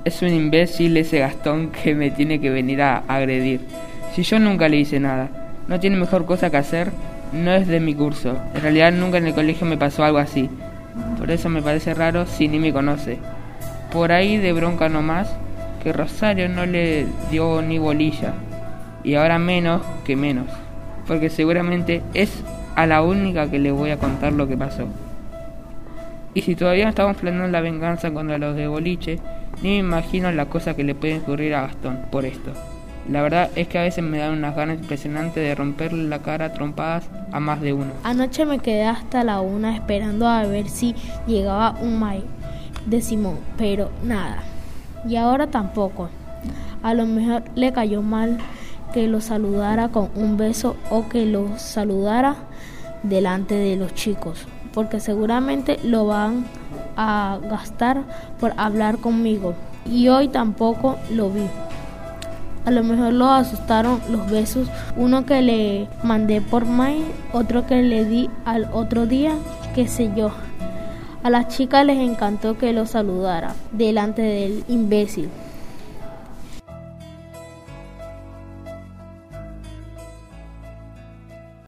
Es un imbécil ese Gastón que me tiene que venir a agredir. Si yo nunca le hice nada, no tiene mejor cosa que hacer, no es de mi curso. En realidad nunca en el colegio me pasó algo así. Por eso me parece raro si ni me conoce. Por ahí de bronca nomás, que Rosario no le dio ni bolilla. Y ahora menos que menos. Porque seguramente es a la única que le voy a contar lo que pasó. Y si todavía no estamos planeando la venganza contra los de boliche, ni me imagino la cosa que le puede ocurrir a Gastón por esto. La verdad es que a veces me dan unas ganas impresionantes de romperle la cara a trompadas a más de uno. Anoche me quedé hasta la 1 esperando a ver si llegaba un mail de Simón, pero nada. Y ahora tampoco. A lo mejor le cayó mal que lo saludara con un beso o que lo saludara delante de los chicos, porque seguramente lo van a gastar por hablar conmigo. Y hoy tampoco lo vi. A lo mejor lo asustaron los besos, uno que le mandé por mail, otro que le di al otro día, qué sé yo. A las chicas les encantó que lo saludara delante del imbécil.